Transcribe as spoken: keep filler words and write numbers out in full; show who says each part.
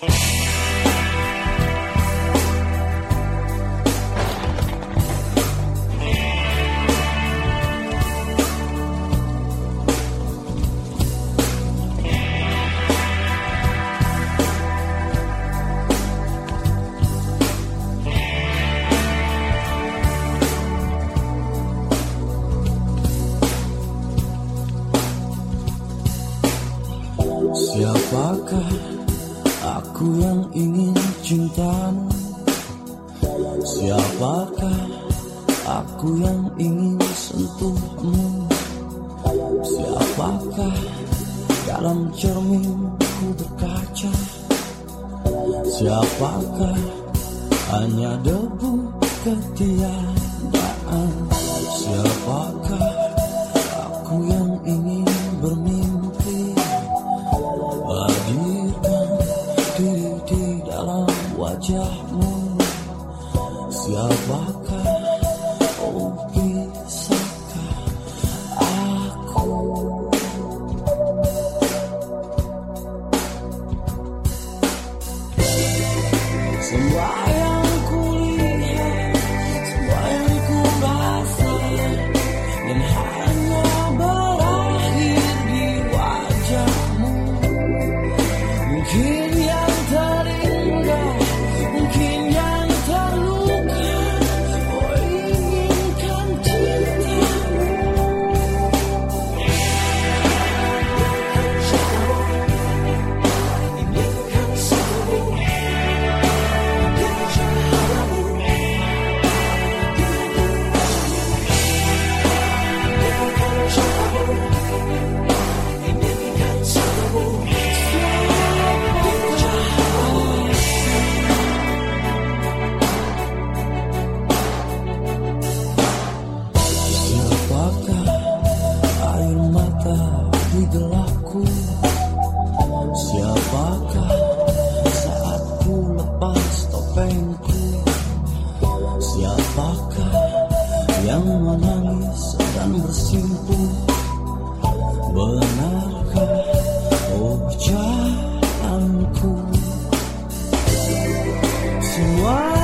Speaker 1: Siapakah aku yang ingin cintamu? Siapakah aku yang ingin sentuhmu? Siapakah dalam cerminku berkaca? Siapakah hanya debu ketiadaan? Siapakah aku yang ingin bermimpi, hadirkan diri di dalam wajahmu? Siapakah, oh bisakah aku? Semua yang kulihat, semua yang ku rasa, dan hanya berakhir di wajahmu. Mungkin yang terindah, mungkin yang terluka, oh inginkan cintamu. Inginkan selalu, inginkan haramu, inginkan cintamu, inginkan selalu. Siapakah air mata di gelapku? Siapakah saat ku lepas topengku? Siapakah yang menangis dan bersimpu? Benarkah ucapanku? Semua